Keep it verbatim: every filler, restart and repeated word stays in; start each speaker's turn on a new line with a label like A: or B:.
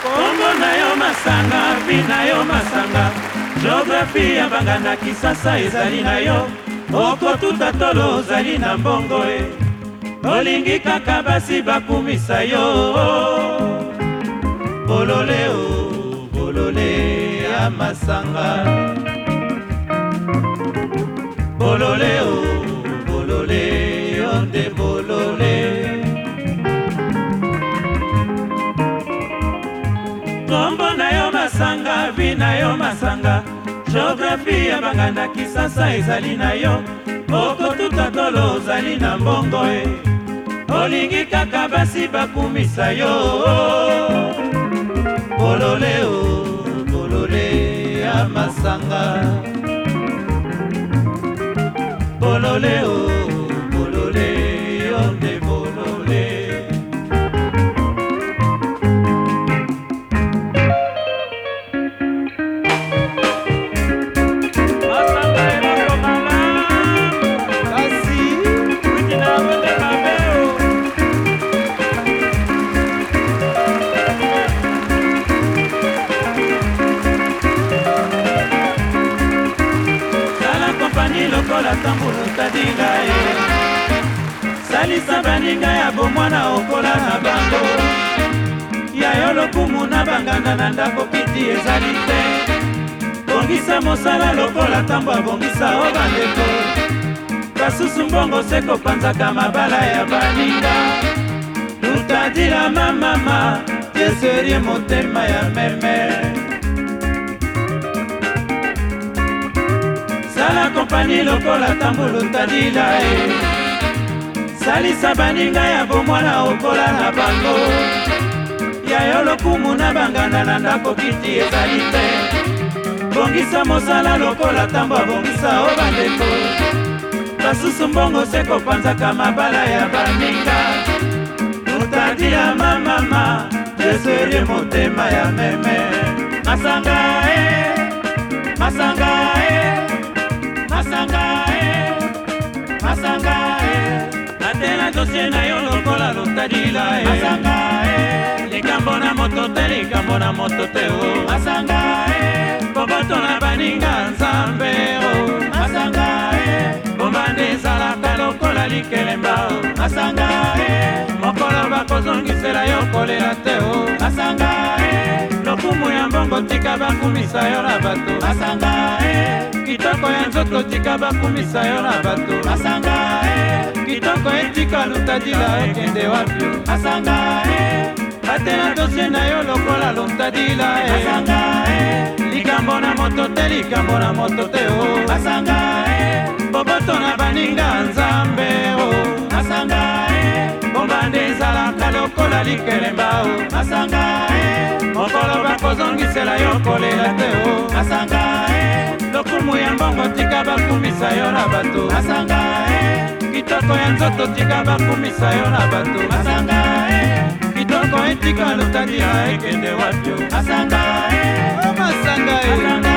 A: Kombo na yo masanga, vi na yo masanga, geographie ya banganda Kisasa ezali na yo, okotuta tolo ozali na mbongo e, olingi kaka basi bakumisa yo. Bolole o, bolole ya masanga, bolole o, bolole onde bolole. Kombo na yo masanga, vi na yo masanga, geographie ya banganda Kisasa ezali na yo, okotuta tolo ozali na mbongo e, olingi kaka basi bakumisa yo. Bolole o, bolole ya masanga, bolole o, bolole onde bolole. Lokola tambulu tadila e, salisa baninga ya bomwana okola na bango, ya yo lokumu na banganda na ndako kiti ezali te, bongisa mosala lokola tambo abongisa o bandeko, basusu mbongo se kopanzaka mabala ya baninga, lutadila mamama yeserie motema ya meme. Sala kompani lokola tambulu tadila e, salisa baninga ya bomwana okola na bango, ya yo lokumu na banganda na ndako kiti ezali te, bongisa mosala lokola tambo abongisa o bandeko, basusu mbongo se kopanzaka mabala ya baninga, utadila mamama yeserie motema ya meme. Masanga e, masanga e, masanga e, masanga e, natela dosie na yo lokola lotadila e, masanga e, likambo na moto te, likambo na moto te o, masanga e, boboto na baninga nzambe o, masanga e, bombande ezalaka lokola likelemba o, masanga e, mokolo bakozongisela yo kolela te o, masanga e, lokumu ya mbongo tika bakumisa yo na bato, masanga e, kitoko ya nzoto tika bakumisa yo na bato, masanga e, kitoko etika lutadila ekende wapi o, masanga e, atela dosie na yo lokola lutadila e, masanga e, likambo na moto te, likambo na moto te o, masanga e, boboto na baninga nzambe o, masanga e, bombande ezalaka lokola likelemba o, masanga e, mokolo bakozongisela yo kolela te o, masanga e, lokumu ya mbongo tika bakumisa yo na bato, masanga e, kitoko ya nzoto tika bakumisa yo na bato, masanga e, kitoko etika lutadila ekende wapi o, masanga e, masanga e.